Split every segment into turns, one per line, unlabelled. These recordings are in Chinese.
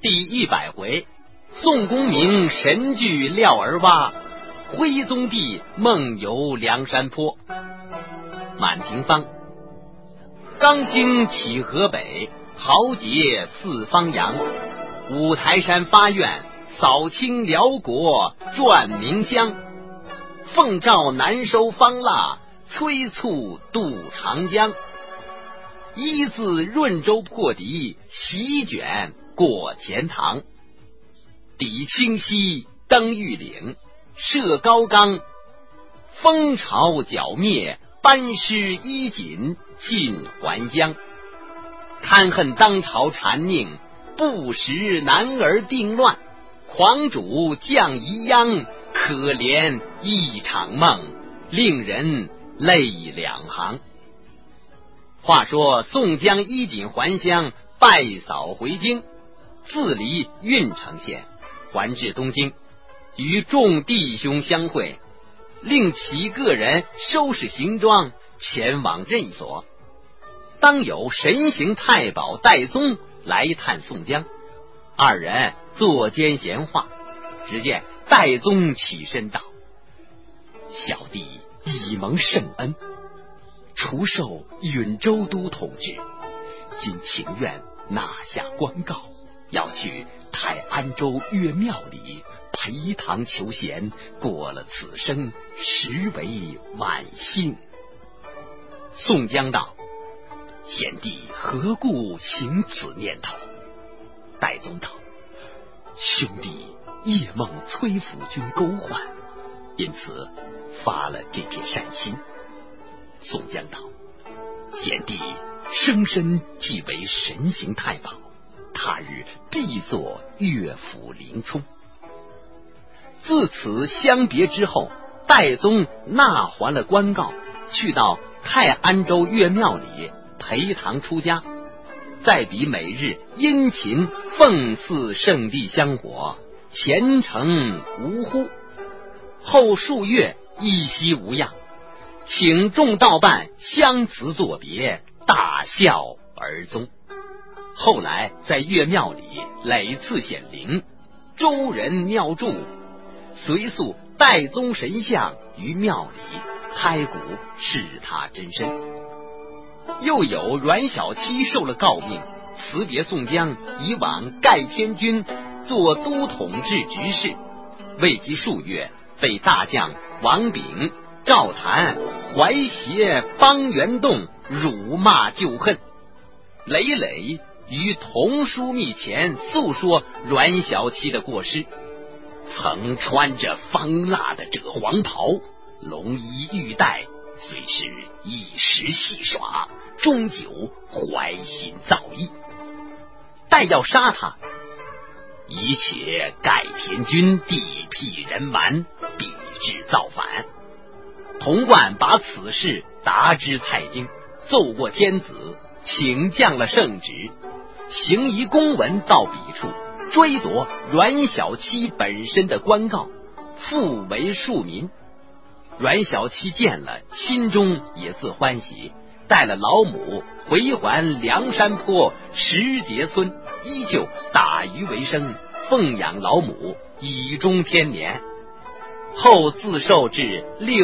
第100回，宋公明神惧廖儿洼，徽宗帝梦游梁山坡。满庭芳，刚兴起河北，豪杰四方扬。五台山发愿，扫清辽国转明乡。奉诏南收方腊，催促渡长江。一自润州破敌，席卷过钱塘。抵清溪，登玉岭，射高冈。风潮剿灭，班师衣锦进还乡。堪恨当朝谗佞，不识男儿定乱。狂主降宜殃，可怜一场梦，令人泪两行。话说宋江衣锦还乡，拜扫回京，自离郓城县，还至东京，与众弟兄相会，令其个人收拾行装，前往任所。当有神行太保戴宗来探宋江，二人坐间闲话。只见戴宗起身道：小弟已蒙圣恩，除受允州都统制，今情愿纳下官告，要去太安州岳庙里陪堂求贤，过了此生，实为万幸。宋江道：贤弟何故行此念头？戴宗道：兄弟夜梦崔府君勾唤，因此发了这片善心。宋江道：贤弟生身即为神行太保，他日必作乐府林冲。自此相别之后，戴宗纳还了官告，去到太安州岳庙里陪堂出家，再比每日殷勤奉祀圣地香火，虔诚无忽。后数月一夕无恙，请众道伴相辞作别，大笑而踪。后来在岳庙里累次显灵，周人庙祝，随塑戴宗神像于庙里，开鼓示他真身。又有阮小七受了诰命，辞别宋江，以往盖天军做都统制执事。未及数月，被大将王炳、赵谭、怀邪、帮元栋辱骂旧恨，累累于同书密前诉说阮小七的过失。曾穿着方腊的赭黄袍，龙衣玉带，虽是一时戏耍，终究怀心造诣。待要杀他，一切盖天军地辟人蛮，必致造反。童贯把此事达知蔡京，奏过天子，请降了圣旨，行一公文到彼处，追夺阮小七本身的官告，复为庶民。阮小七见了，心中也自欢喜，带了老母回还梁山坡石碣村，依旧打鱼为生，奉养老母，以终天年。后自寿至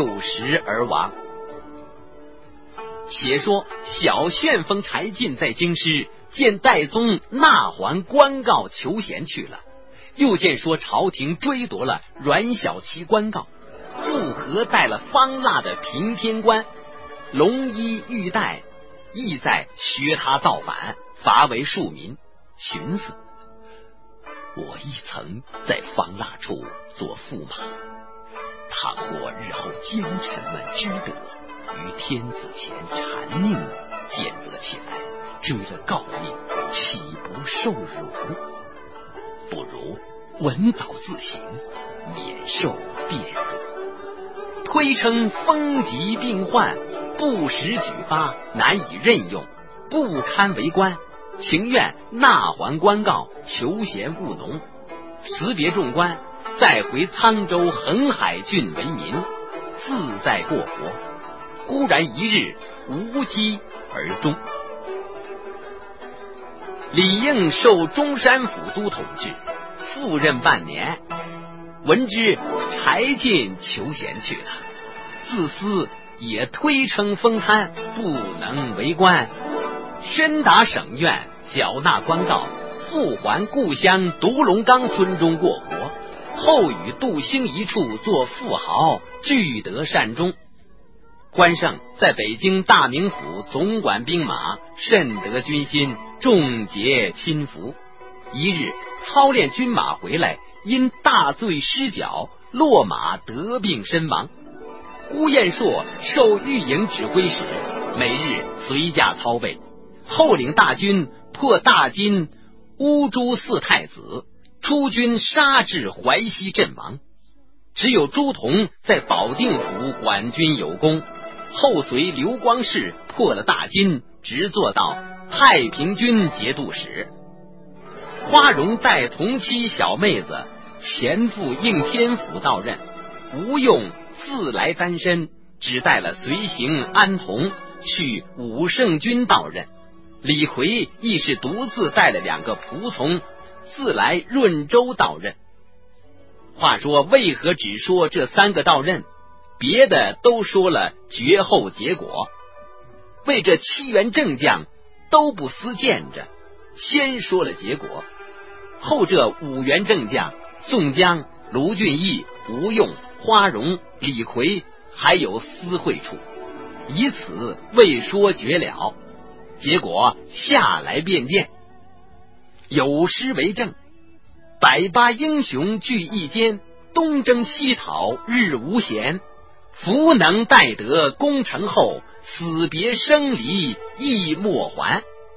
60而亡。且说小旋风柴进在京师，见戴宗纳还官告求贤去了，又见说朝廷追夺了阮小七官告，复合带了方腊的平天官，龙衣玉带，意在学他造反，罚为庶民。寻思，我亦曾在方腊处做驸马，倘或日后奸臣们知得，于天子前谗佞，见责起来，追了告命，岂不受辱？不如稳早自行，免受变辱。推称风疾病患，不时举发，难以任用，不堪为官，情愿纳还官告，求贤务农。辞别众官，再回沧州横海郡为民，自在过活。忽然一日无疾而终。 李应受中山府都统制，赴任半年，闻知柴进求贤去了，自私也推称封贪，不能为官，身达省院，缴纳官告，复还故乡独龙岗村中过活，后与杜兴一处做富豪，俱得善终。关胜在北京大名府总管兵马，甚得军心，重结亲服。一日操练军马回来，因大醉失脚，落马得病身亡。呼延灼受御营指挥使，每日随驾操备，后领大军破大金、乌珠四太子，出军杀至淮西阵亡。只有朱仝在保定府管军有功，后随刘光世破了大金，直做到太平军节度使。花荣带同妻小妹子前赴应天府到任，吴用自来单身，只带了随行安童去武圣军到任。李逵亦是独自带了2个仆从，自来润州到任。话说为何只说这3个到任，别的都说了绝后结果？为这7员正将都不思见着，先说了结果，后这5员正将宋江、卢俊义、吴用、花荣、李逵还有私会处，以此未说绝了。结果下来便见，有诗为证：180英雄聚一间，东征西讨日无闲。福能待得功成后，死别生离亦莫还。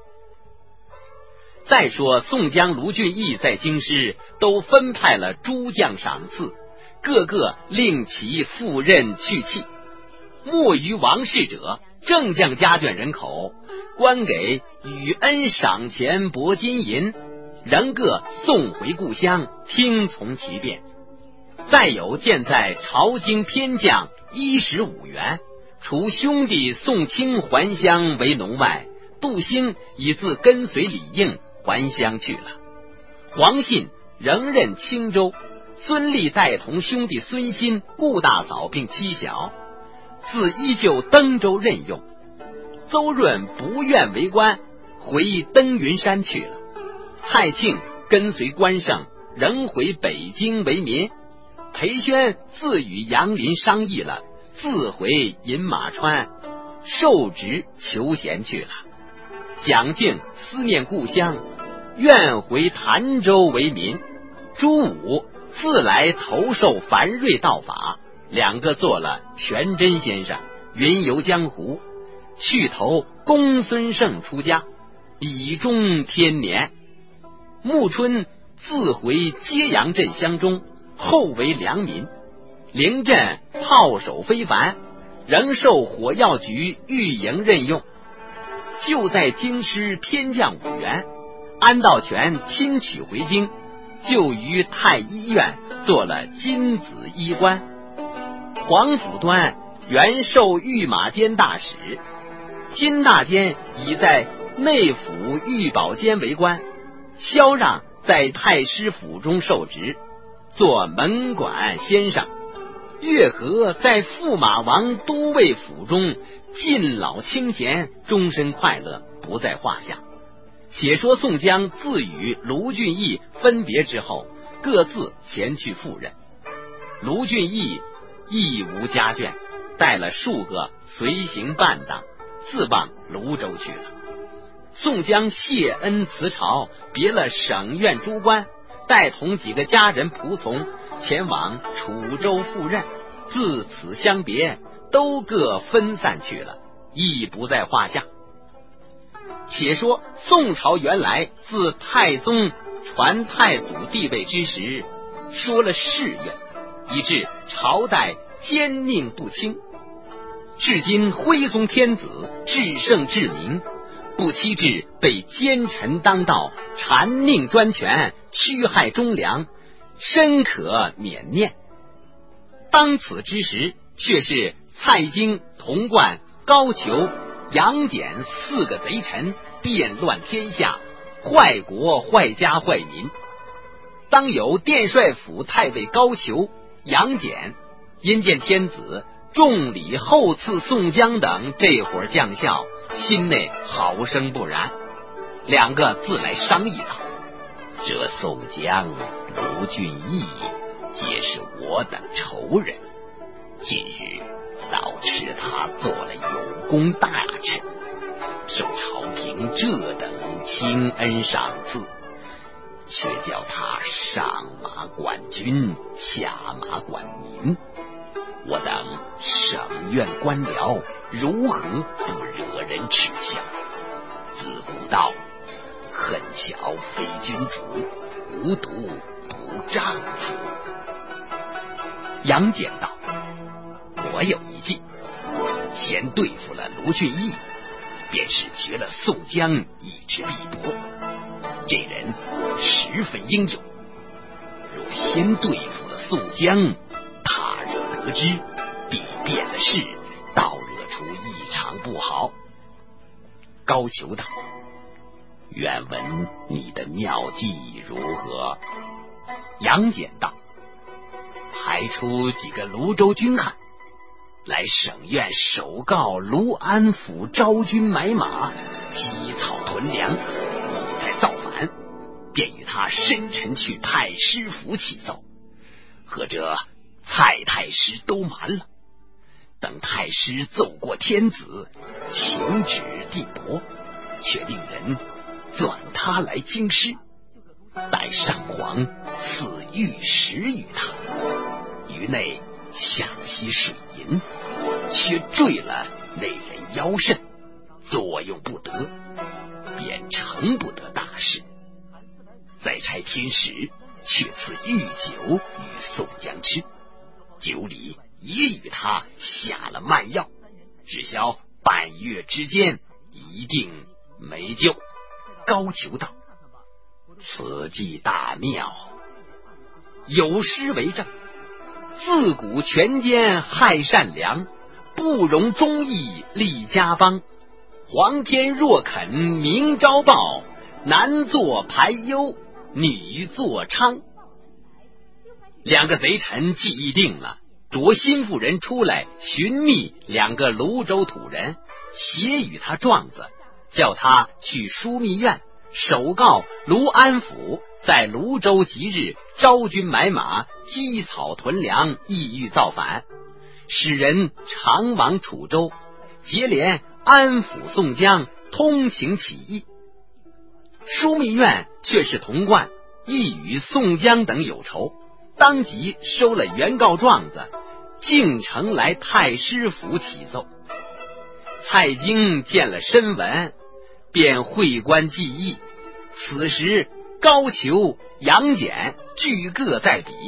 再说宋江、卢俊义在京师都分派了诸将赏赐，个个令其赴任去气。没于王室者，正将家眷人口，官给与恩赏钱帛金银，仍各送回故乡，听从其便。再有见在朝京偏将15员，除兄弟宋清还乡为农外，杜兴已自跟随李应还乡去了。黄信仍任青州，孙立带同兄弟孙新、顾大嫂并妻小，自依旧登州任用。邹润不愿为官，回登云山去了。蔡庆跟随关胜，仍回北京为民。裴宣自与杨林商议了，自回饮马川，受职求贤去了。蒋敬思念故乡，愿回潭州为民。朱武自来投受樊瑞道法，2个做了全真先生，云游江湖。去投公孙胜出家，以终天年。穆春自回揭阳镇乡中，后为良民。灵镇炮手非凡，仍受火药局御营任用。就在京师偏将5员，安道全亲取回京，就于太医院做了金子医官。黄甫端原授御马监大使，金大监已在内府御宝监为官，萧让在太师府中受职，做门管先生。岳和在驸马王都尉府中尽老清闲，终身快乐，不在话下。且说宋江自与卢俊义分别之后，各自前去赴任。卢俊义亦无家眷，带了数个随行伴当，自往泸州去了。宋江谢恩辞朝，别了省院诸官，带同几个家人仆从，前往楚州赴任。自此相别，都各分散去了，亦不在话下。且说宋朝原来自太宗传太祖帝位之时，说了誓愿，以致朝代奸佞不清。至今徽宗天子至圣至明，不期至被奸臣当道，谗佞专权，屈害忠良，深可缅念。当此之时，却是蔡京、童贯、高俅、杨戬4个贼臣，变乱天下， 坏国坏家坏民。当有殿帅府太尉高俅、杨戬因见天子重礼厚赐宋江等这伙将校，心内好生不然，两个自来商议道：这宋江、卢俊义皆是我等仇人，近日倒持他做了有功大臣，受朝廷这等轻恩赏赐，却叫他上马管军，下马管民，我等省院官僚如何不惹人耻笑？自古道，恨小非君子，无毒不丈夫。杨戬道：我有一计，先对付了卢俊义，便是绝了宋江一之臂膊。这人十分英勇，若先对付了宋江，他日得知，必变了事，倒惹出异常不好。高俅道：愿闻你的妙计如何？杨戬道：排出几个泸州军汉，来省院首告卢安府招军买马，积草屯粮，以再造反，便与他深沉去太师府起奏，或者蔡太师都瞒了，等太师奏过天子，请旨定夺，却令人转他来京师，待上皇赐御史与他，于内下些水银，却坠了那人腰肾，作用不得，便成不得大事。再差天使却赐御酒与宋江吃，酒里也与他下了慢药，只消半月之间，一定没救。高俅道：此计大妙，有诗为证：自古权奸害善良，不容忠义立家邦。皇天若肯明朝报，男作排忧，女作娼。两个贼臣计议定了，着心腹人出来寻觅两个泸州土人，写与他状子，叫他去枢密院首告卢安府，在泸州即日招军买马，积草屯粮，意欲造反，使人常往楚州，结连安抚宋江，通情起义。枢密院却是童贯，亦与宋江等有仇，当即收了原告状子，径城来太师府起奏。蔡京见了申文，便会观记忆。此时高俅、杨戬俱各在彼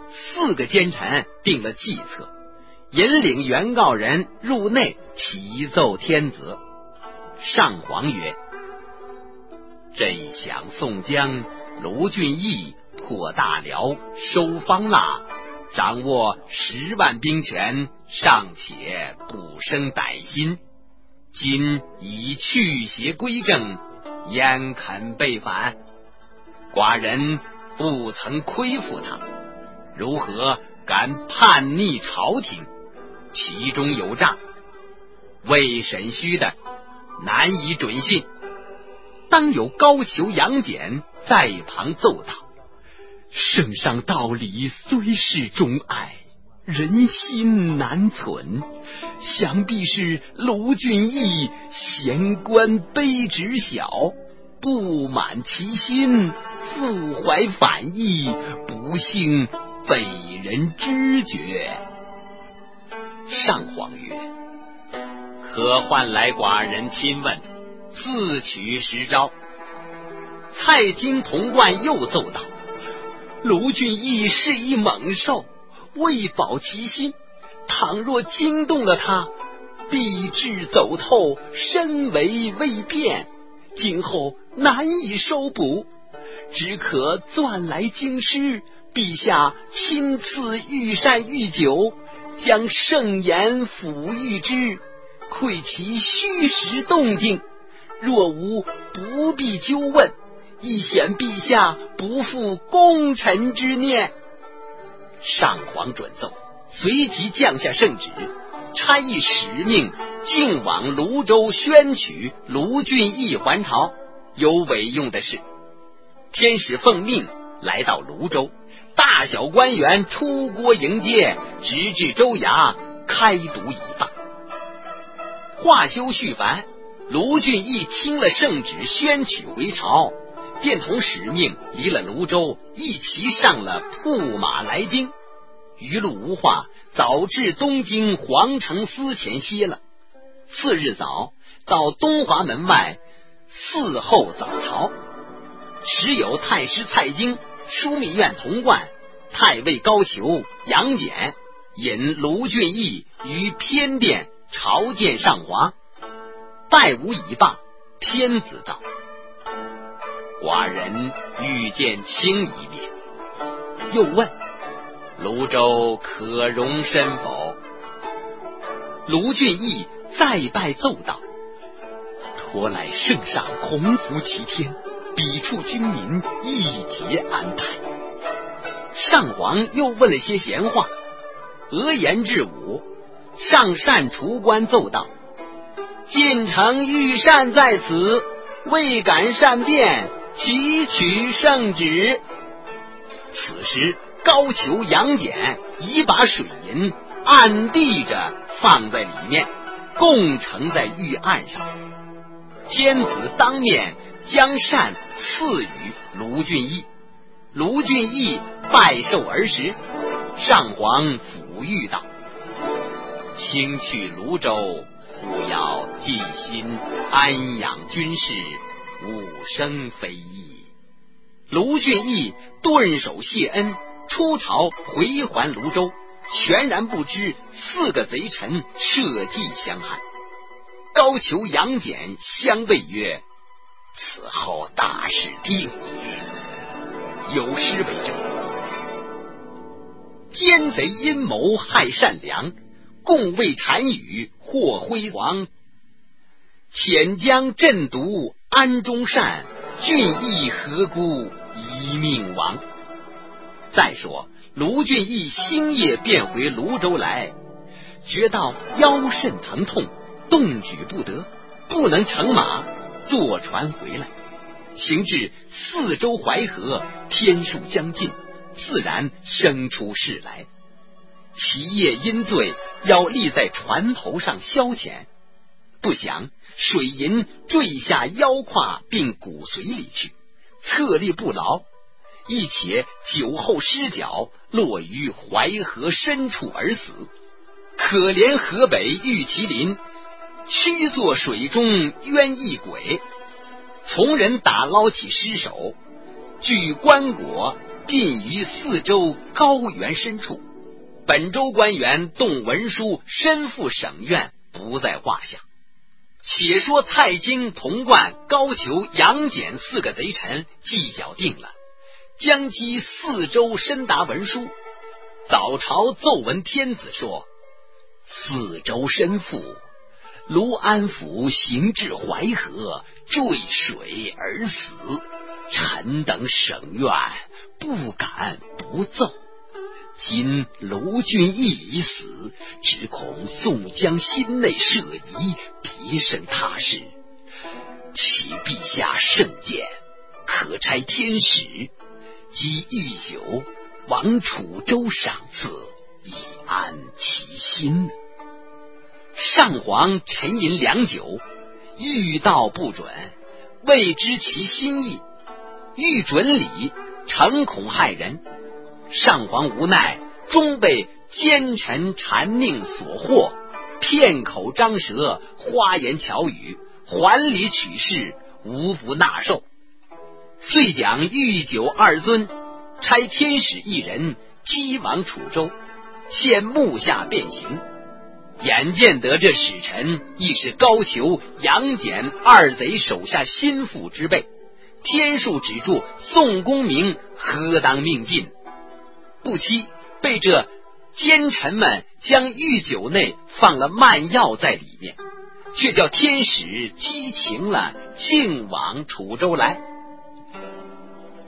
，4个奸臣定了计策，引领原告人入内启奏天子。上皇曰：这一想宋江、卢俊义破大辽，收方腊，掌握10万兵权，尚且不生歹心，今已去邪归正，焉肯背反？寡人不曾亏负他，如何敢叛逆朝廷？其中有诈，未审虚的，难以准信。当有高俅、杨戬在旁奏道：圣上道理虽是忠爱，人心难存，想必是卢俊义贤官卑职小，不满其心，复怀反意，不幸被人知觉。上皇曰：可唤来寡人亲问，自取实招。蔡京、童贯又奏道：卢俊义是一猛兽，为保其心，倘若惊动了他，必致走透，身为未变，今后难以收捕，只可钻来京师，陛下亲赐御膳御酒，将盛言抚谕之，窥其虚实动静，若无不必纠问， 亦显陛下不负功臣之念。上皇准奏，随即降下圣旨，差役使命径往泸州宣取卢俊义还朝。有委用的是，天使奉命来到泸州，大小官员出郭迎接，直至州衙开读已罢。话休续繁，卢俊义听了圣旨，宣取回朝，便同使命离了泸州，一齐上了铺马来京。余路无话，早至东京皇城司前歇了。次日早，到东华门外伺候早朝，时有太师蔡京、枢密院童贯、太尉高俅、杨戬引卢俊义于偏殿朝见上皇。拜吾已罢，天子道：寡人欲见卿一面。又问：泸州可容身否？卢俊义再拜奏道：托赖圣上洪福齐天，彼处军民一节安泰。上皇又问了些闲话，额言至午，上善厨官奏道：晋城御膳在此，未敢善变，提取圣旨。此时高俅、杨戬已把水银暗地着放在里面，共盛在御案上。天子当面将膳赐予卢俊义，卢俊义拜受而食。上皇抚谕道：卿去泸州，务要尽心安养军事，勿生非议。卢俊义顿首谢恩，出朝回还泸州，全然不知4个贼臣设计相害。高俅、杨戬相谓曰：此后大事定也。有诗为证：奸贼阴谋害善良，共为单于祸辉煌。遣将镇毒安忠善，俊义何辜一命亡。再说卢俊义星夜便回泸州来，觉到腰肾疼痛，动举不得，不能乘马，坐船回来。行至4州淮河，天数将尽，自然生出事来。其夜因醉，要立在船头上消遣，不想水银坠下腰胯并骨髓里去，侧立不牢，一且酒后失脚，落于淮河深处而死。可怜河北玉麒麟屈作水中冤异鬼，从人打捞起尸首，据棺椁殡于4州高原深处。本州官员动文书申复省院，不在话下。且说蔡京、童贯、高俅、杨戬4个贼臣计较定了，将击4州申达文书。早朝奏闻天子说：4州申复，卢安府行至淮河，坠水而死，臣等省院不敢不奏。今卢俊义已死，只恐宋江心内设疑，别生他事，启陛下圣鉴，可差天使及御酒往楚州赏赐，以安其心。上皇沉吟良久，欲道不准，未知其心意，欲准礼，诚恐害人。上皇无奈，终被奸臣谗佞所惑，片口张舌，花言巧语，还礼取事，无不纳受。遂将御酒2尊，差天使1人，击往楚州，现幕下便行。眼见得这使臣亦是高俅、杨戬2贼手下心腹之辈，天数止住，宋公明何当命尽。不期被这奸臣们将御酒内放了慢药在里面，却叫天使激情了，径往楚州来。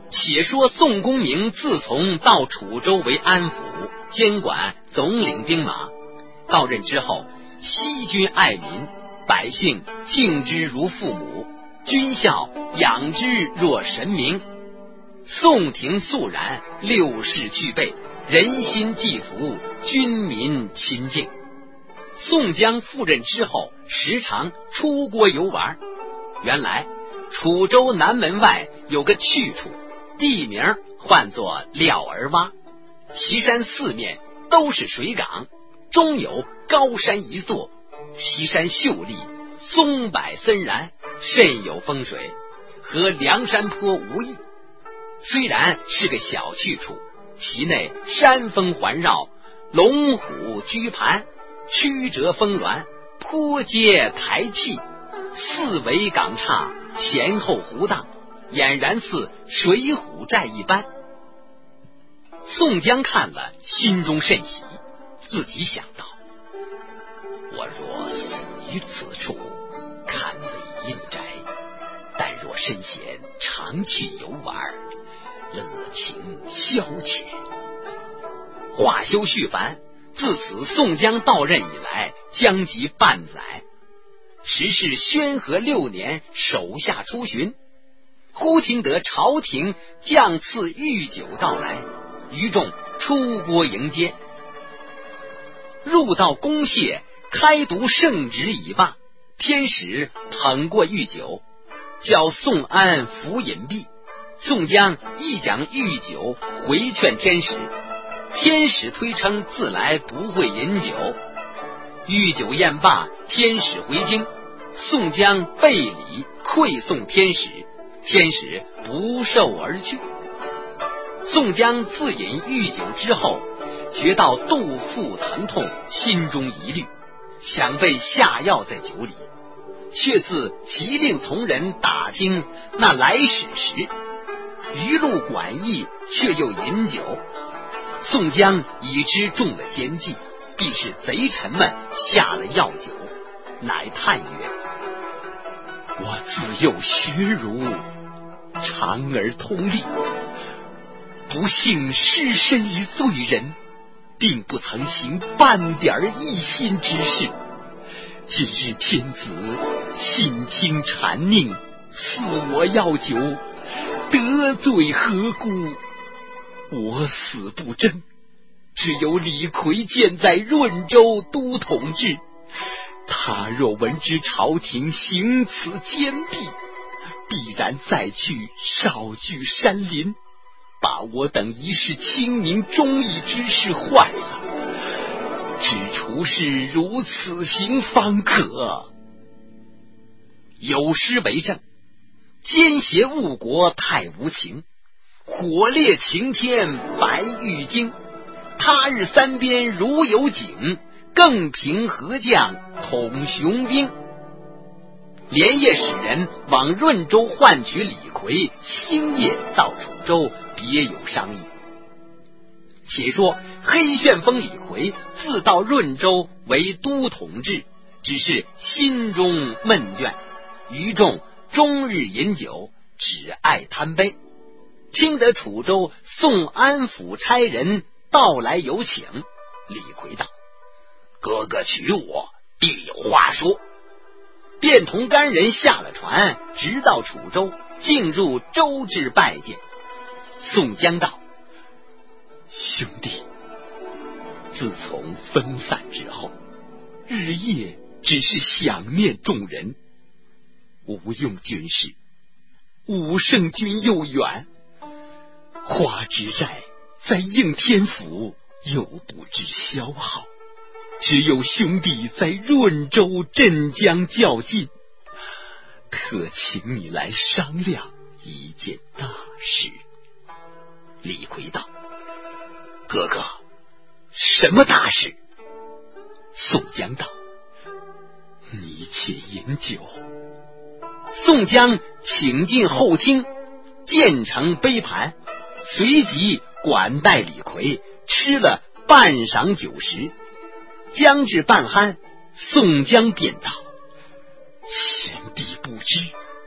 且说宋公明自从到楚州为安抚，监管总领兵马，到任之后，惜君爱民，百姓敬之如父母，军校养之若神明。宋廷肃然，六事俱备，人心既服，军民亲敬。宋江赴任之后，时常出国游玩。原来楚州南门外有个去处，地名唤作廖儿洼，其山四面都是水港，中有高山一座，其山秀丽，松柏森然，甚有风水，和梁山坡无异。虽然是个小去处，其内山峰环绕，龙虎居盘，曲折峰峦，坡阶台气，四围港岔，前后湖荡，俨然似水浒寨一般。宋江看了，心中甚喜，自己想到：我若死于此处，堪为阴宅；但若身闲，常去游玩，乐情消遣。话休絮繁，自此宋江到任以来，将及半载。时是宣和6年，手下出巡，忽听得朝廷将次御酒到来，余众出郭迎接。入到公廨，开读圣旨已罢，天使捧过御酒，叫宋安服饮毕。宋江亦将御酒回劝天使，天使推称自来不会饮酒。御酒宴罢，天使回京，宋江备礼馈送天使，天使不受而去。宋江自饮御酒之后，觉到肚腹疼痛，心中疑虑，想被下药在酒里，却自急令从人打听那来使时，余路管驿却又饮酒。宋江已知中了奸计，必是贼臣们下了药酒，乃叹曰：我自幼学儒，长而通利，不幸失身于罪人，并不曾行半点异心之事。今日天子信听谗佞，赐我药酒，得罪何辜？我死不争，只有李逵建在润州都统制，他若闻知朝廷行此奸弊，必然再去少聚山林，把我等一世清明忠义之事坏了。只除是如此行方可。有诗为证：奸邪误国太无情，火烈晴天白玉京。他日三边如有景，更凭何将统雄兵。连夜使人往润州唤取李逵，星夜到楚州，别有商议。且说黑旋风李逵自到润州为都统制，只是心中闷倦，余众终日饮酒，只爱贪杯。听得楚州宋安抚差人到来有请，李逵道：哥哥娶我，必有话说。便同干人下了船，直到楚州，进入州治拜见。宋江道：兄弟，自从分散之后，日夜只是想念众人，无用军事，武圣军又远，花之债在应天府又不知消耗，只有兄弟在润州镇江较劲，特请你来商量一件大事。李逵道：哥哥，什么大事？宋江道：你且饮酒。宋江请进后厅，建成杯盘，随即管待李逵，吃了半晌酒食。将至半酣，宋江便道：贤弟不知，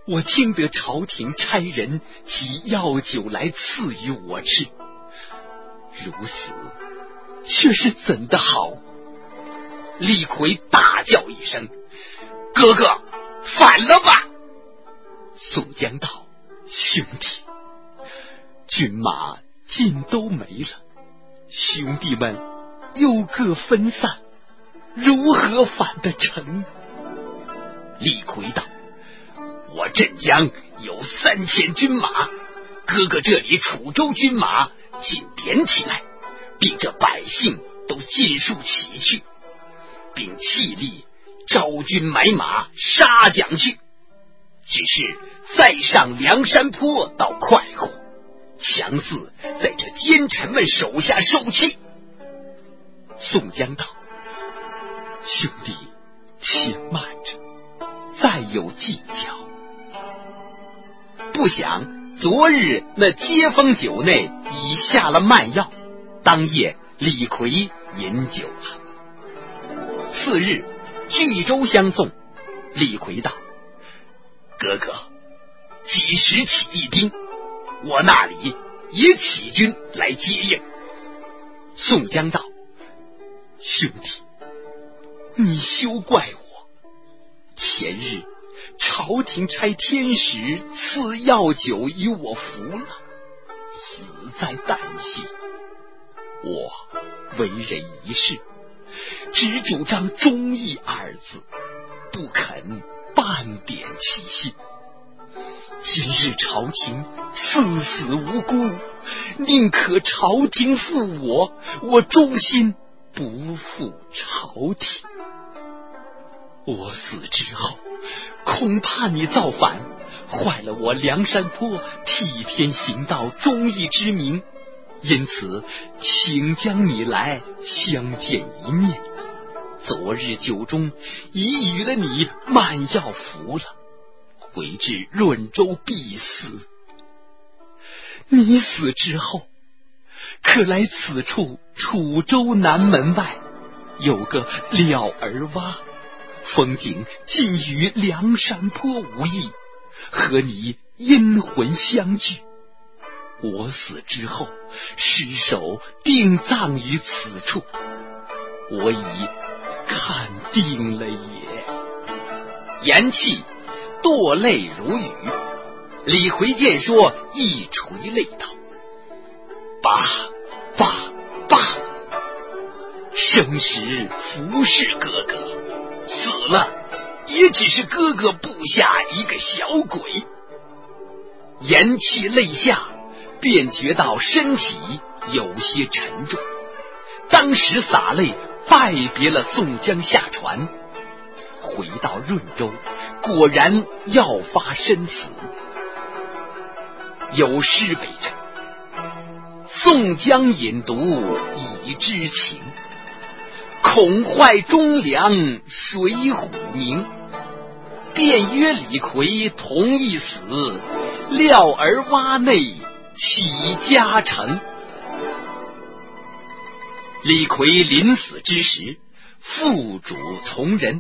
我听得朝廷差人提药酒来赐予我吃，如此却是怎的好？
李逵大叫一声：“哥哥，反了吧！”
宋江道：“兄弟，军马尽都没了，兄弟们又各分散，如何反得成？”
李逵道：“我镇江有3000军马，哥哥这里楚州军马尽点起来，并这百姓都尽数起去，并气力招军买马杀将去，只是再上梁山坡倒快活，强似在这奸臣们手下受气。”
宋江道：“兄弟且慢着，再有计较。”
不想昨日那接风酒内已下了慢药，当夜李逵饮酒了。次日聚州相送，李逵道：“哥哥，几时起义兵？我那里也起军来接应。”
宋江道：“兄弟，你休怪我，前日朝廷差天使赐药酒与我服了，死在旦夕。我为人一事，只主张忠义二字，不肯半点其心。今日朝廷赐死无辜，宁可朝廷负我，我忠心不负朝廷。我死之后，恐怕你造反，坏了我梁山坡替天行道忠义之名，因此请将你来相见一面。昨日酒中已与了你慢药服了，回至润州必死。你死之后，可来此处楚州南门外有个廖儿洼，风景尽与梁山坡无异，和你阴魂相聚。我死之后，尸首定葬于此处，我已看定了也。
言讫，堕泪如雨。李逵见说，一垂泪道：“罢罢罢！生时服侍哥哥，死了也只是哥哥部下一个小鬼。”言讫泪下，便觉到身体有些沉重，当时洒泪拜别了宋江下船。回到润州，果然要发身死。有诗为证：“宋江饮毒已知情，恐坏忠良水虎名。便约李逵同一死，廖儿洼内起家成。”李逵临死之时，负嘱从人：“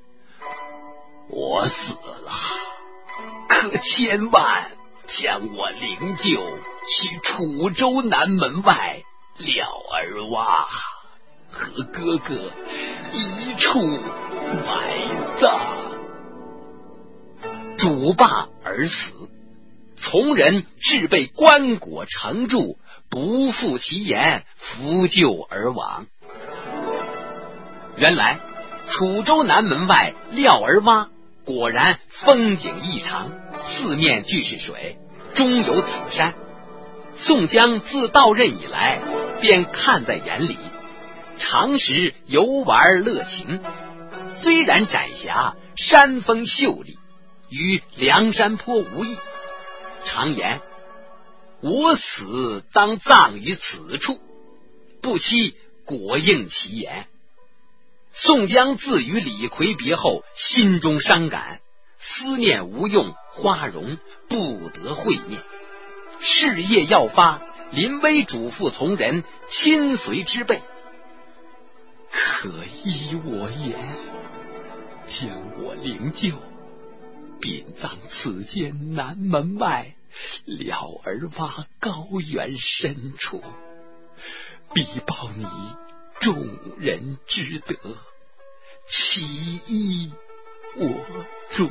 我死了，可千万将我灵柩去楚州南门外廖儿洼和哥哥一处埋葬。”主罢而死，从人至被棺椁盛住，不负其言，扶柩而亡。原来楚州南门外廖儿洼果然风景异常，四面俱是水，终有此山。宋江自到任以来，便看在眼里，常时游玩乐情。虽然窄狭，山峰秀丽，与梁山坡无异。常言：“我死当葬于此处。”不期果应其言。宋江自与李逵别后，心中伤感，思念无用，花荣不得会面。事业要发，临危嘱咐从人亲随之辈：“
可依我言，将我灵柩殡葬此间南门外，廖儿洼高原深处，必报你众人之德，其依我主。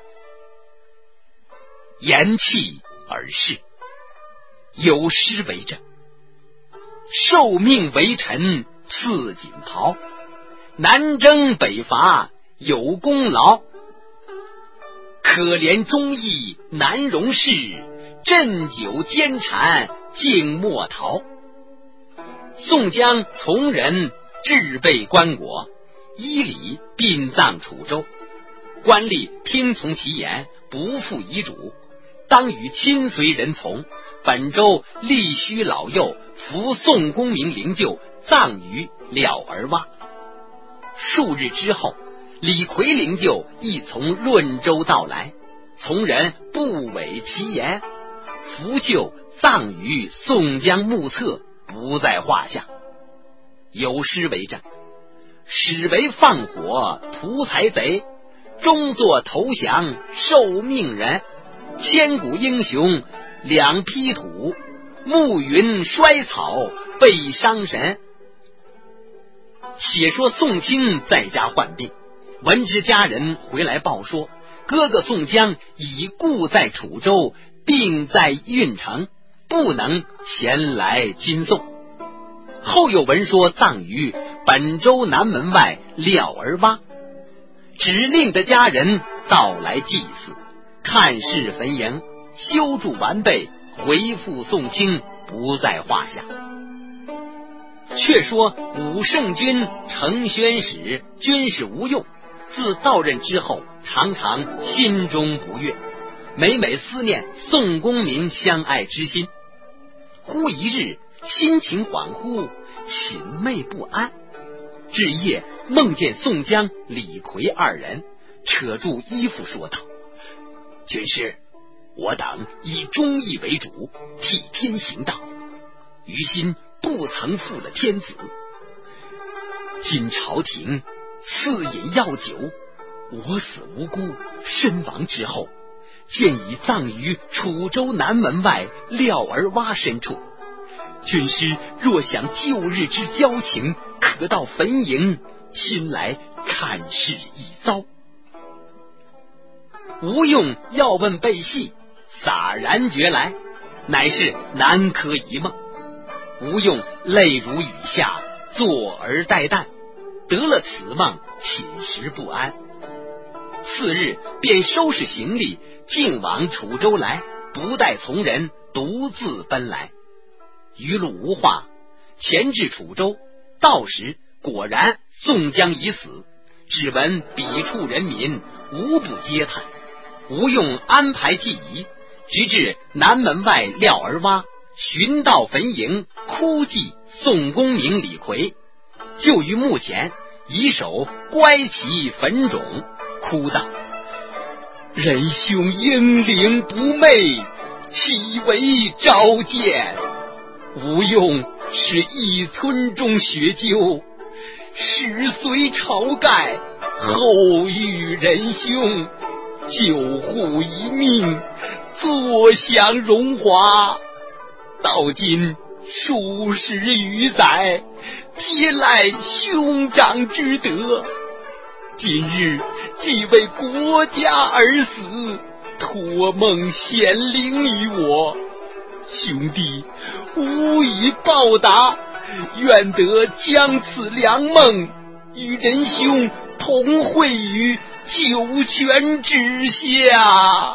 言气而逝，有诗为证：受命为臣赐锦袍，南征北伐有功劳。可怜忠义难容事，鸩酒奸谗竟莫逃。宋江从人置备棺椁，依礼殡葬楚州，官吏听从其言，不负遗嘱，当与亲随人从，本州立须老幼扶宋公明灵柩葬于廖儿洼。数日之后，李逵灵柩亦从润州到来，从人不违其言，扶柩葬于宋江墓侧，不在话下。有诗为证：始为放火图财贼，终作投降受命人。千古英雄两匹土，暮云衰草被伤神。且说宋清在家患病，闻知家人回来报说，哥哥宋江已故在楚州，病在郓城，不能前来今送。后又闻说葬于本州南门外廖儿洼，指令的家人到来祭祀，看事坟茔，修筑完备，回复宋清，不在话下。却说武圣军承宣使军士吴用，自到任之后，常常心中不悦，每每思念宋公明相爱之心。忽一日，心情恍惚，寝寐不安，至夜梦见宋江、李逵二人，扯住衣服说道：军师，我等以忠义为主，替天行道，于心不曾负了天子。今朝廷赐饮药酒，我死无辜，身亡之后，现已葬于楚州南门外廖儿洼深处。军师若想旧日之交情，可到坟茔亲来看事一遭。吴用要问背细，洒然觉来，乃是南柯一梦。吴用泪如雨下，坐而待旦，得了此梦，寝食不安。次日便收拾行李，径往楚州来，不带从人，独自奔来。余路无话，前至楚州，到时果然宋江已死，只闻彼处人民无不嗟叹。吴用安排祭仪，直至南门外廖儿洼，寻到坟茔，哭祭宋公明、李逵，就于墓前以手乖其坟冢，哭道：仁兄英灵不昧，岂为召见？吴用是一村中学究，始随晁盖，后遇仁兄，救护一命，坐享荣华。到今数十余载，皆赖兄长之德。今日既为国家而死，托梦显灵于我，兄弟无以报答，愿得将此良梦，与仁兄同会于九泉之下。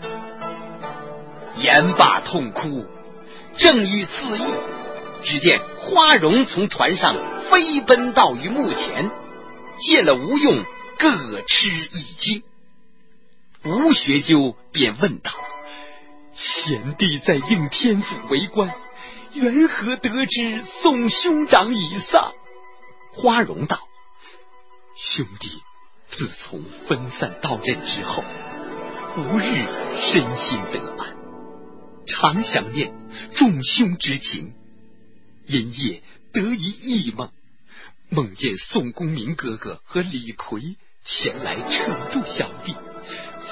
言罢痛哭，正欲自缢，只见花荣从船上飞奔到于墓前，见了吴用，各吃一惊。吴学究便问道：贤弟在应天府为官，缘何得知宋兄长已丧？花荣道：兄弟自从分散到任之后，无日身心得安，常想念众兄之情。因夜得一异梦，梦见宋公明哥哥和李逵前来扯住小弟，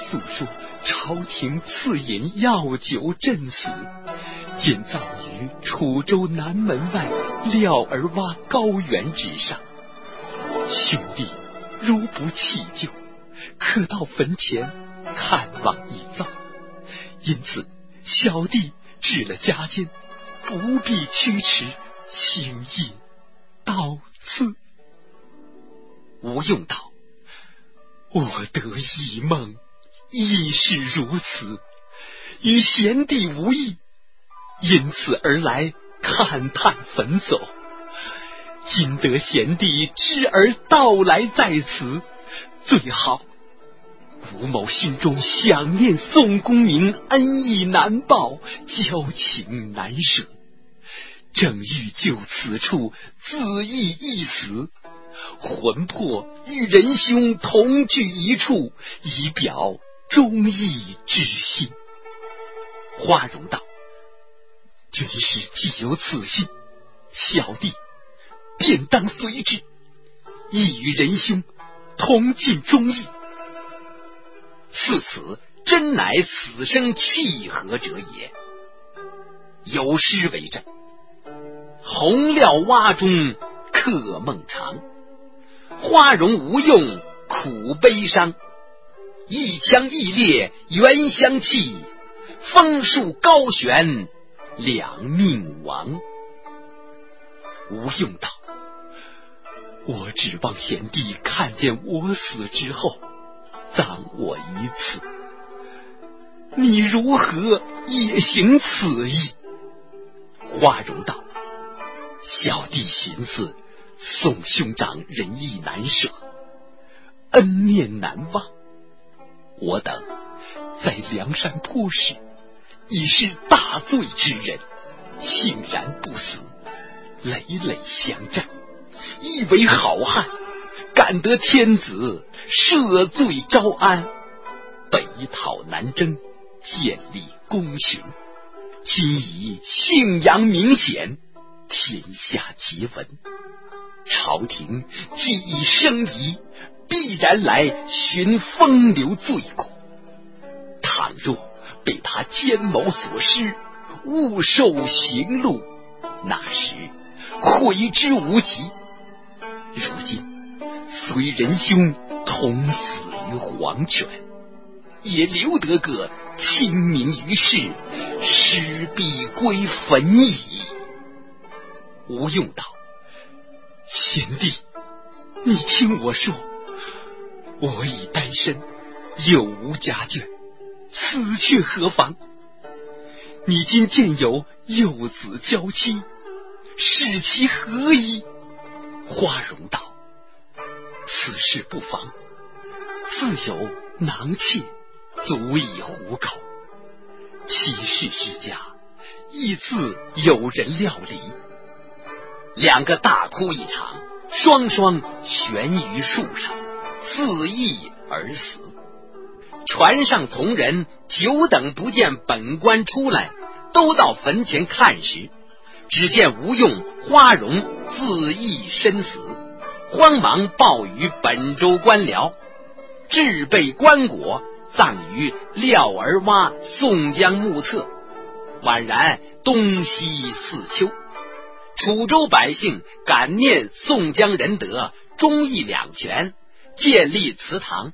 诉说朝廷赐饮药酒鸩死，建造于楚州南门外廖儿洼高原之上。兄弟如不弃旧，可到坟前看望一遭。因此小弟至了家间，不必驱驰，行印到此。
吴用道：
我得一梦，亦是如此，与贤弟无异，因此而来看探坟叟。今得贤弟知而到来在此，最好。吴某心中想念宋公明，恩义难报，交情难舍，正欲就此处自缢一死，魂魄与仁兄同聚一处，以表忠义之心。
花荣道：
军师既有此心，小弟便当随之，亦与仁兄同尽忠义。
似此真乃死生契合者也。有诗为证：红料洼中客梦长，花荣无用苦悲伤。一腔一烈原相弃，枫树高悬两命亡。
吴用道：我指望贤弟看见我死之后葬我一次，你如何也行此意？
花荣道：
小弟寻思宋兄长仁义难舍，恩念难忘，我等在梁山坡时已是大罪之人，欣然不死，累累相战，亦为好汉，感得天子赦罪招安，北讨南征，建立功勋。今以姓杨明显，天下皆闻，朝廷既已生疑，必然来寻风流罪过。倘若被他奸谋所失，误受刑戮，那时悔之无及。如今虽仁兄同死于黄泉，也留得个清明于世，尸必归坟矣。
吴用道：
贤弟，你听我说，我已单身，又无家眷，此去何妨？你今见有幼子娇妻，视其何意？
花荣道：
此事不妨，自有囊妾，足以糊口。妻室之家，亦自有人料理。
两个大哭一场，双双悬于树上，自缢而死。船上从人久等不见本官出来，都到坟前看时，只见吴用、花荣自缢身死，慌忙报与本州官僚，置备棺椁，葬于廖儿洼宋江墓侧。宛然东西四秋。楚州百姓感念宋江仁德，忠义两全，建立祠堂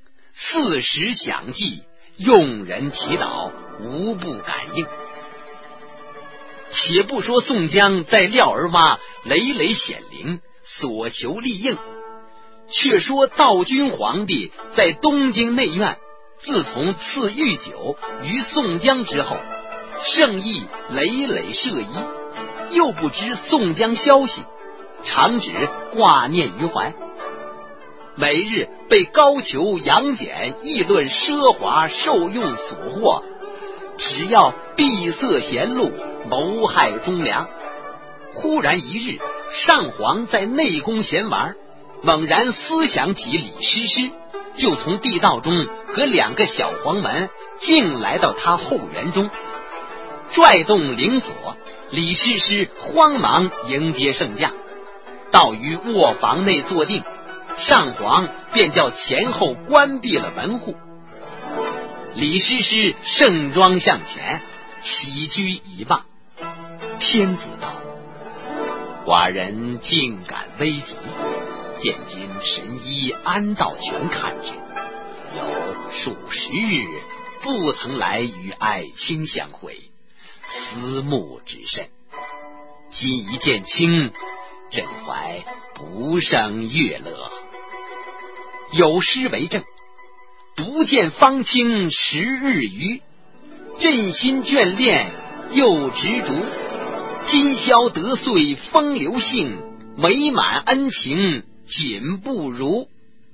，40享祭，用人祈祷，无不感应。且不说宋江在廖儿洼累累显灵，所求力应，却说道君皇帝在东京内院，自从赐御酒于宋江之后，圣意累累摄衣，又不知宋江消息，常只挂念于怀。每日被高俅、杨戬议论奢华受用所获，只要闭塞贤路，谋害忠良。忽然一日，上皇在内宫闲玩，猛然思想起李师师，就从地道中和2个小黄门径来到他后园中，拽动铃锁，李师师慌忙迎接圣驾，到于卧房内坐定，上皇便叫前后关闭了门户。 李师师盛装向前，起居一罢。天子道：寡人竟感危急，见今神医安道全看之，有数十日不曾来与爱卿相会，思慕之甚。今一见卿，朕怀不胜悦乐。有诗为证：不见方卿10日余，朕心眷恋又执着。今宵得遂风流性，美满恩情仅不如。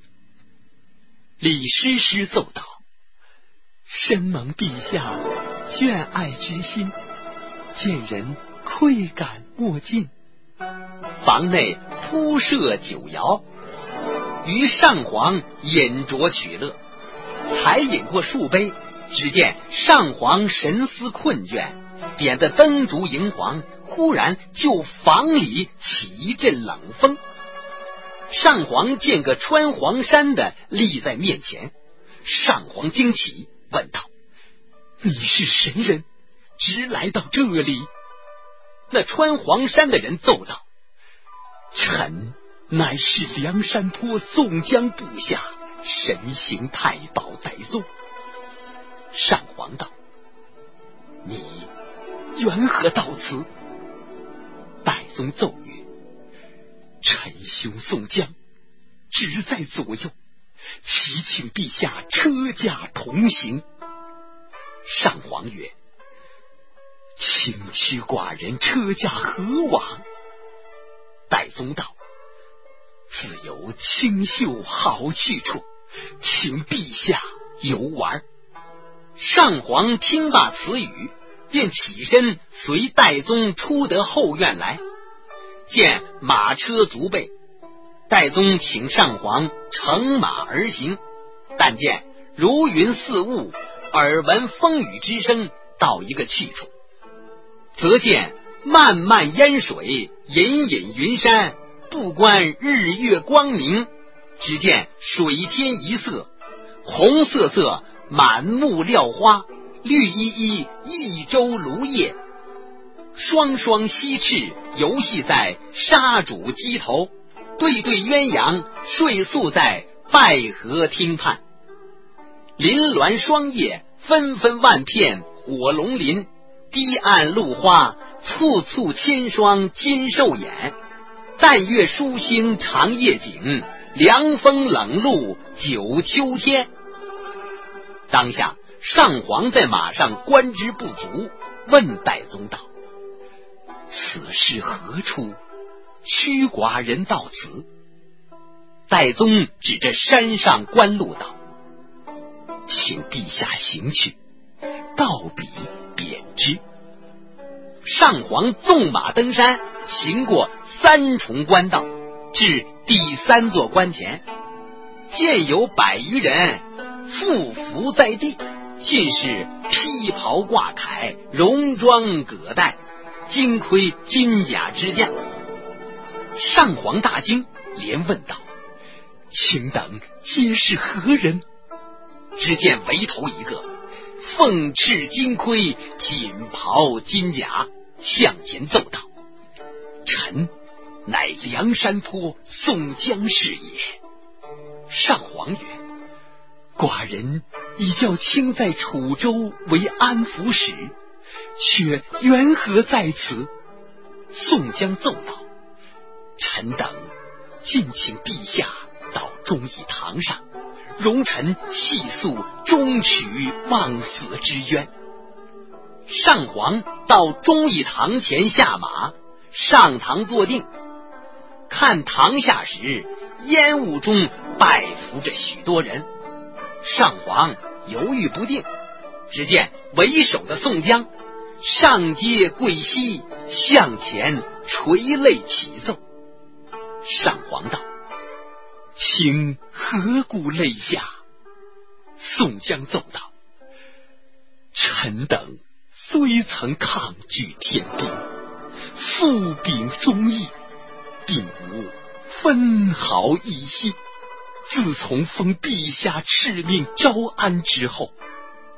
李师师奏道：深蒙陛下眷爱之心，见人愧感莫尽。
房内铺设酒肴，于上皇饮酌取乐。才饮过数杯，只见上皇神思困倦，点的灯烛荧黄，忽然就房里起一阵冷风。上皇见个穿黄衫的立在面前，上皇惊奇，问道：你是神人，直来到这里？那穿黄衫的人奏道：
臣乃是梁山泊宋江部下神行太保戴宗。
上皇道：
你缘何到此？
戴宗奏曰：
臣兄宋江只在左右，祈请陛下车驾同行。
上皇曰：
请取寡人车驾何往？
戴宗道：
自有清秀好去处，请陛下游玩。
上皇听罢此语，便起身随戴宗出得后院来，见马车足备，戴宗请上皇乘马而行，但见如云似雾，耳闻风雨之声，到一个去处，则见漫漫烟水，隐隐云山，不观日月光明，只见水天一色，红色色满目廖花，绿依依一舟芦叶，双双西翅游戏在沙渚矶头，对对鸳鸯睡宿在拜河汀畔。林峦霜叶，纷纷万片火龙鳞，堤岸露花，簇簇千双金兽眼。淡月疏星长夜景，凉风冷露九秋天。当下上皇在马上观之不足，问戴宗道：此是何处？驱寡人到此。戴宗指着山上观路道：请陛下行去，到彼便知。上皇纵马登山，行过3重关道，至第3座关前，见有100余人匍匐在地，尽是披袍挂铠，戎装葛带，金盔金甲之将。上皇大惊，连问道：卿等皆是何人？只见围头一个，凤翅金盔，锦袍金甲，向前奏道：臣乃梁山泊宋江是也。上皇曰：寡人已叫卿在楚州为安抚使，却缘何在此？宋江奏道：臣等敬请陛下到忠义堂上，容臣细诉终取忘死之冤。上皇到忠义堂前下马，上堂坐定，看堂下时，烟雾中拜伏着许多人。上皇犹豫不定，只见为首的宋江上阶跪膝，向前垂泪启奏。上皇道：卿何故泪下？宋江奏道：臣等虽曾抗拒天兵，素秉忠义，并无分毫异心。自从奉陛下敕命招安之后，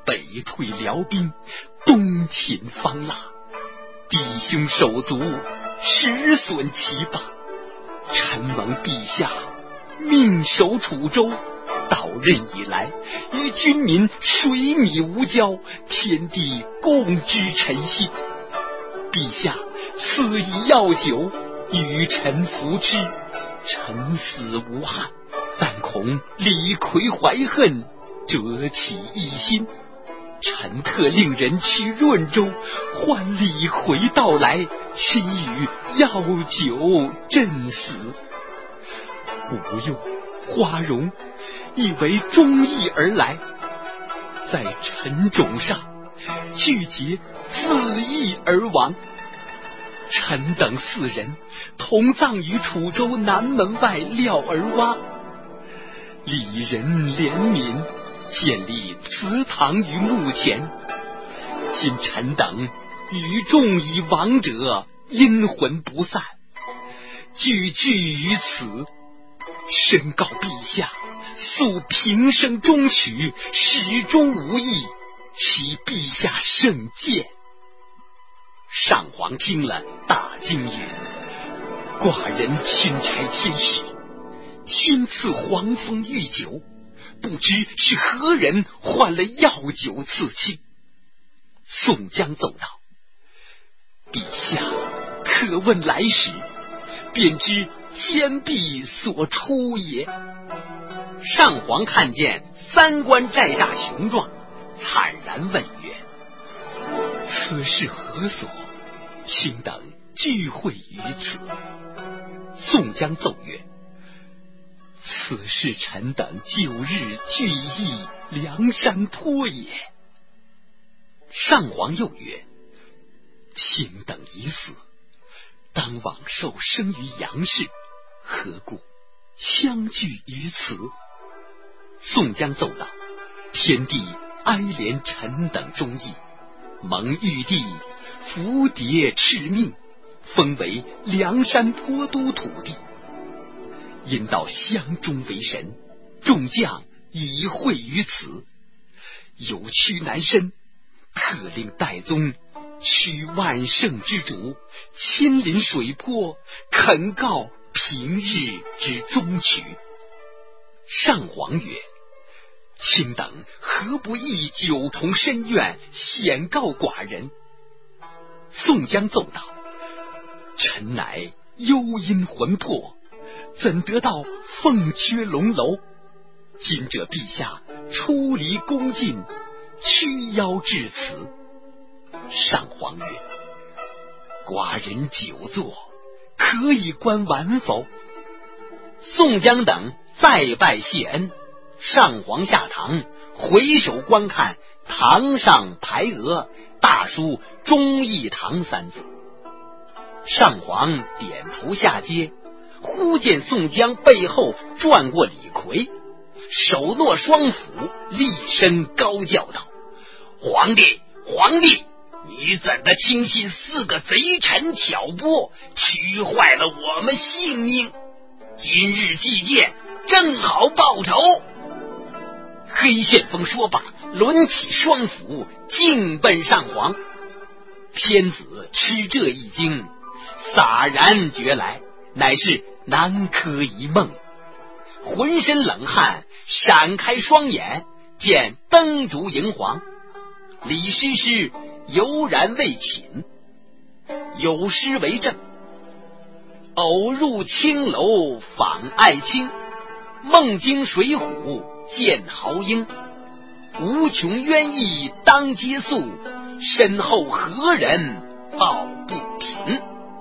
北退辽兵，东侵方腊，弟兄手足，实损其霸。臣蒙陛下命守楚州，到任以来，与军民水米无交，天地共知臣心。陛下赐以药酒，与臣服之，臣死无憾。但恐李逵怀恨，折起一心，臣特令人去润州，唤李逵到来，亲与药酒镇死。吴用、花荣亦为忠义而来，在陈冢上聚结，自缢而亡。臣等4人同葬于楚州南门外廖儿洼。里人怜悯，建立祠堂于墓前。今臣等与众已亡者，阴魂不散，聚于此，申告陛下，诉平生忠许，始终无异，祈陛下圣鉴。上皇听了，大惊曰：寡人钦差天使，亲赐黄蜂御酒，不知是何人换了药酒赐卿。宋江奏道：陛下可问来使，便知奸婢所出也。
上皇看见3官寨栅雄壮，惨然问曰：
此事何所？卿等聚会于此。宋江奏曰：此事臣等9日聚义梁山坡也。
上皇又曰：
卿等已死，当往受生于杨氏，何故相聚于此？
宋江奏道：
天地哀怜臣等忠义，蒙玉帝伏牒敕命，封为梁山坡都土地。因到乡中为神，众将已会于此。有屈南申，特令戴宗取万乘之主，亲临水泊，恳告平日之中取。
上皇曰：
卿等何不忆9重深怨，显告寡人？宋江奏道：臣乃幽阴魂魄，怎得到凤阙龙楼？今者陛下出离宫禁，屈邀至此。上皇曰：寡人久坐，可以观完否？
宋江等再拜谢恩。上皇下堂，回首观看堂上牌额，大书忠义堂3字。上皇点头下阶，忽见宋江背后转过李逵，手握双斧，厉声高叫道：皇帝，皇帝，你怎的轻信4个贼臣挑拨，取坏了我们性命？今日祭剑，正好报仇。黑旋风说罢，抡起双斧，径奔上皇。天子吃这一惊，洒然觉来，乃是南柯一梦，浑身冷汗，闪开双眼，见灯烛荧黄。李师师犹然未寝，有诗为证：偶入青楼访爱卿，梦惊水浒见豪英。无穷冤意当皆诉，身后何人抱不平？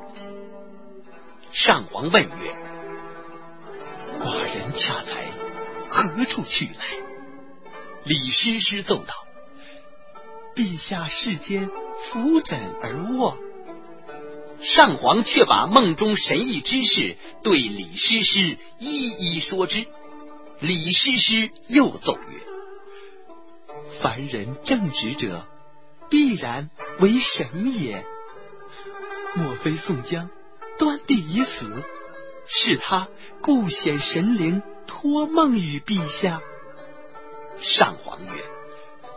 上皇问曰：
寡人恰才何处去来？李师师奏道：陛下世间扶枕而卧。
上皇却把梦中神异之事对李师师一一说之。李师师又奏曰：
凡人正直者，必然为神也。莫非宋江端地已死，是他故显神灵，托梦与陛下？
上皇曰：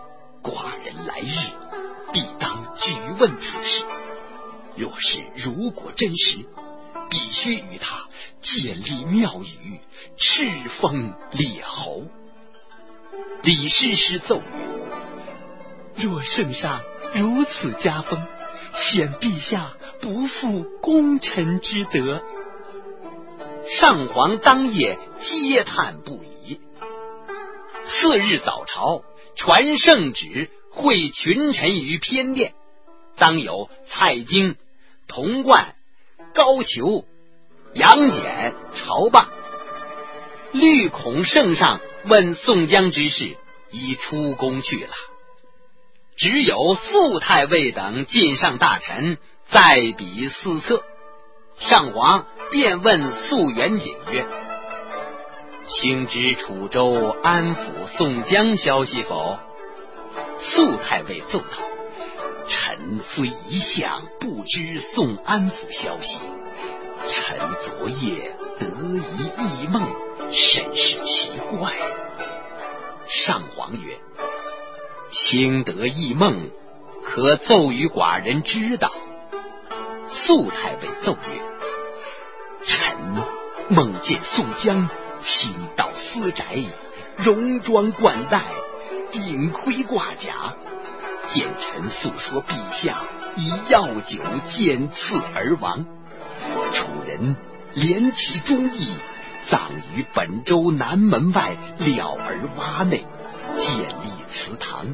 寡人来日必当举问此事，若是如果真实，必须与他建立庙宇，敕封列侯。李师师奏曰：若圣上如此加封，显陛下不负功臣之德。
上皇当夜嗟叹不已。次日早朝，传圣旨，会群臣于偏殿，当有蔡京、童贯、高俅、杨戬朝罢。虑恐圣上问宋江之事，已出宫去了。只有肃太尉等进上大臣在彼四策。上皇便问肃元景曰：卿知楚州安抚宋江消息否？肃太尉奏道：臣虽一向不知宋安抚消息，臣昨夜得一异梦，甚是奇怪。上皇曰：卿得异梦，可奏与寡人知道。肃太尉奏曰：臣梦见宋江亲到私宅，戎装冠带，顶盔挂甲，见臣诉说陛下以药酒见刺而亡，楚人连其忠义，葬于本州南门外廖儿洼内，建立祠堂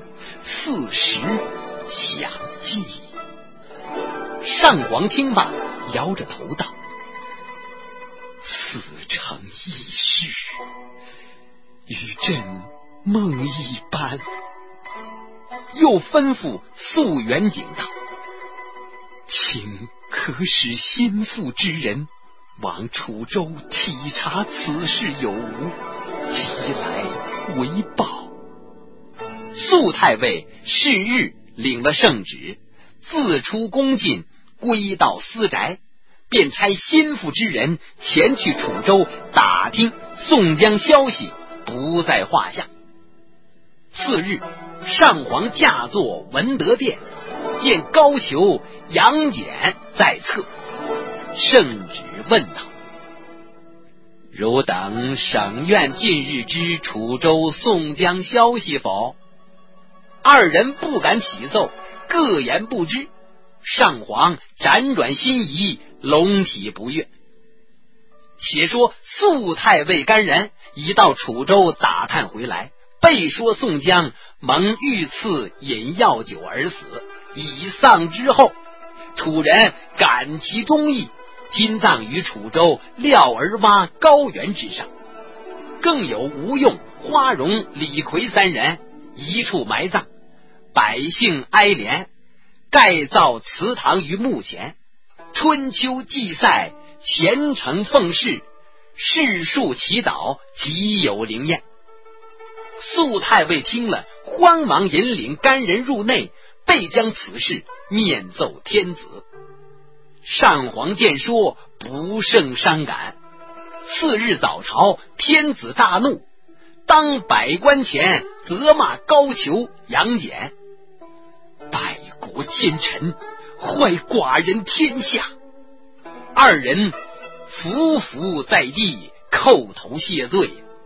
，40享祭。上皇听罢，摇着头道：似成异事，与朕梦一般。又吩咐肃元景道：请可使心腹之人往楚州体察此事有无，即来回报。肃太尉是日领了圣旨，自出宫禁，归到私宅，便差心腹之人前去楚州打听宋江消息，不在话下。次日，上皇驾坐文德殿，见高俅、杨戬在侧，圣旨问道：汝等省院近日知楚州宋江消息否？二人不敢启奏，各言不知。上皇辗转心疑，龙体不悦。且说肃太尉甘然已到楚州打探回来，备说宋江蒙御赐饮药酒而死，已丧之后，楚人感其忠义，今葬于楚州廖儿洼高原之上。更有吴用、花荣、李逵三人一处埋葬，百姓哀怜，盖造祠堂于墓前，春秋祭赛，虔诚奉事，世庶祈祷，极有灵验。肃太尉听了，慌忙引领干人入内，备将此事面奏天子。上皇见说，不胜伤感。次日早朝，天子大怒，当百官前责骂高俅、杨戬：败国奸臣，坏寡人天下。二人伏伏在地，叩头谢罪。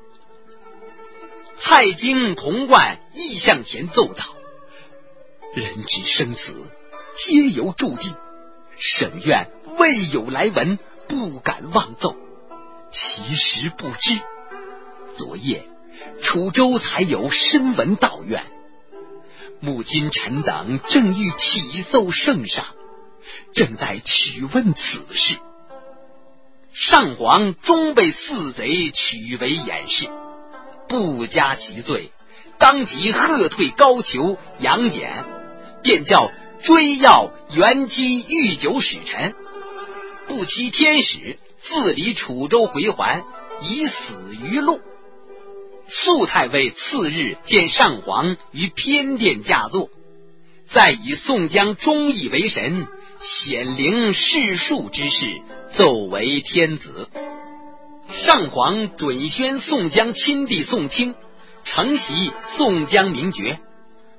蔡京、童贯亦向前奏道：人之生死，皆由注定，省院未有来闻，不敢妄奏，其实不知。昨夜楚州才有深闻道院，目今臣等正欲启奏圣上，正待取问此事。上皇终被四贼取为掩饰，不加其罪，当即喝退高俅、杨戬，便叫追要元基御酒使臣，不期天使自离楚州回还，已死于路。肃太尉次日见上皇于偏殿驾坐，再以宋江忠义为神，显灵世庶之事，奏为天子。上皇准宣宋江亲弟宋清承袭宋江名爵，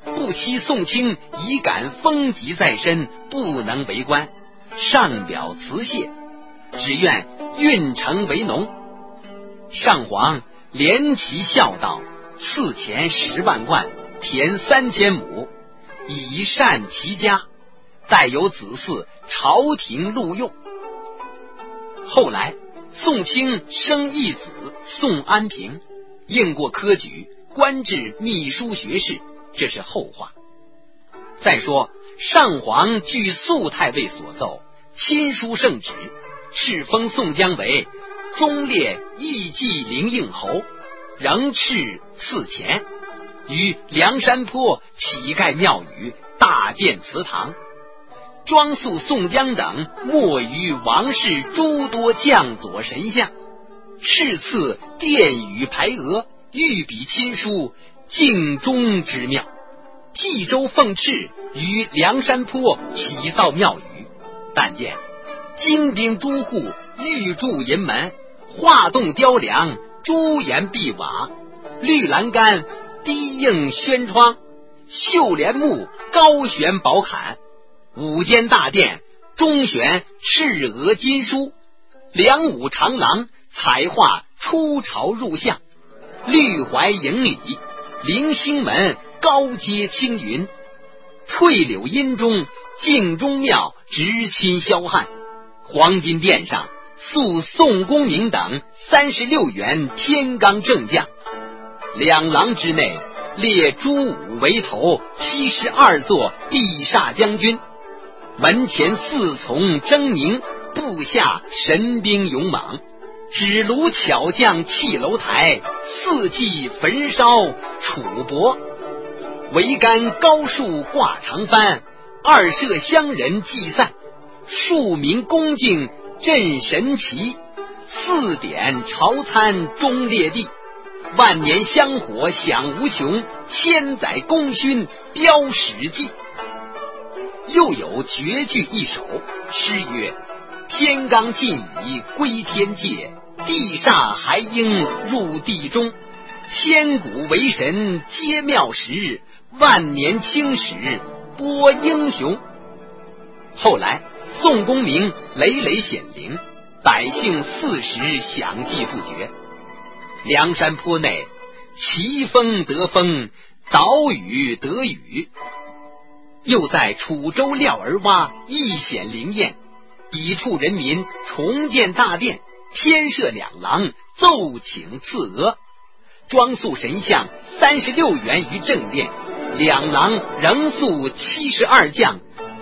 不期宋清已感风疾在身，不能为官，上表辞谢，只愿运城为农。上皇怜其孝道，赐钱10万贯，田3000亩，以善其家，待有子嗣，朝廷录用。后来宋清生一子宋安平，应过科举，官至秘书学士，这是后话。再说上皇据肃太尉所奏，亲书圣旨，敕封宋江为忠烈义济灵应侯，仍敕赐钱，于梁山坡起盖庙宇，大建祠堂，装塑宋江等没于王室诸多将佐神像，敕赐殿宇排额，御笔亲书，敬忠之庙。冀州奉敕于梁山坡起造庙宇，但见金兵朱户，玉柱银门，画栋雕梁，朱檐碧瓦，绿栏杆，低映轩窗，绣帘幕，高悬宝坎，5间大殿，中悬赤额金书，梁武长廊，彩画出朝入相，绿槐楹里，棂星门，高阶青云，翠柳阴中，镜中庙，直亲霄汉。黄金殿上塑宋公明等36员天罡正将，两廊之内列朱武为头72座地煞将军，门前4从狰狞，部下神兵勇猛，指炉巧匠砌楼台，4骑焚烧楚帛，桅杆高树挂长幡，2舍乡人祭散，庶民恭敬镇神旗，4点朝餐忠烈地，万年香火享无穷，千载功勋标史记。又有绝句一首，诗曰：天罡尽已归天界，地煞还应入地中，千古为神皆妙时，万年青史播英雄。后来宋公明累累显灵，百姓4时享祭不绝。梁山坡内奇峰得峰，岛屿得雨。又在楚州廖儿洼一显灵验，抵触人民重建大殿，添设2廊，奏请赐额，装塑神像36员于正殿，2廊仍塑72将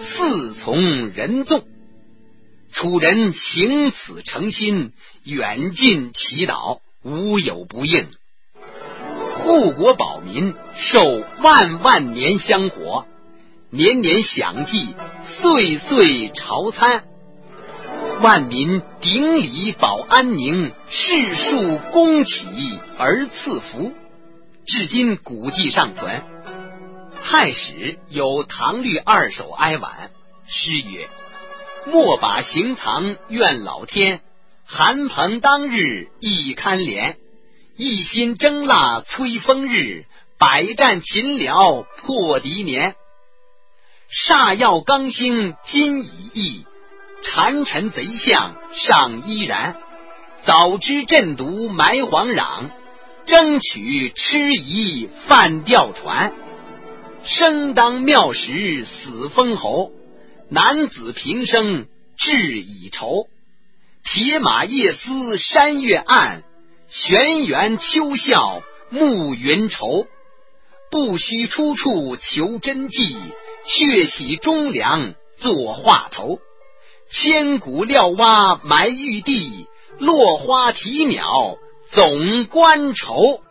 ，4从人纵。楚人行此诚心，远近祈祷，无有不应。护国保民，受万万年香火，年年享祭，岁岁朝餐，万民顶礼保安宁，世庶恭启而赐福，至今古迹尚存。太史有唐律2首哀婉，诗曰：莫把行藏怨老天，寒朋当日亦堪怜，一心争蜡催风日，百战勤辽破敌年。煞耀刚星今已异，谗臣贼相尚依然，早知阵毒埋黄壤，争取吃夷犯吊船，生当庙石死封侯，男子平生志已愁，铁马夜思山岳暗，玄元秋啸暮云愁。不须出处求真迹，却喜忠良做话头。千古廖洼埋玉地，落花啼鸟总关愁。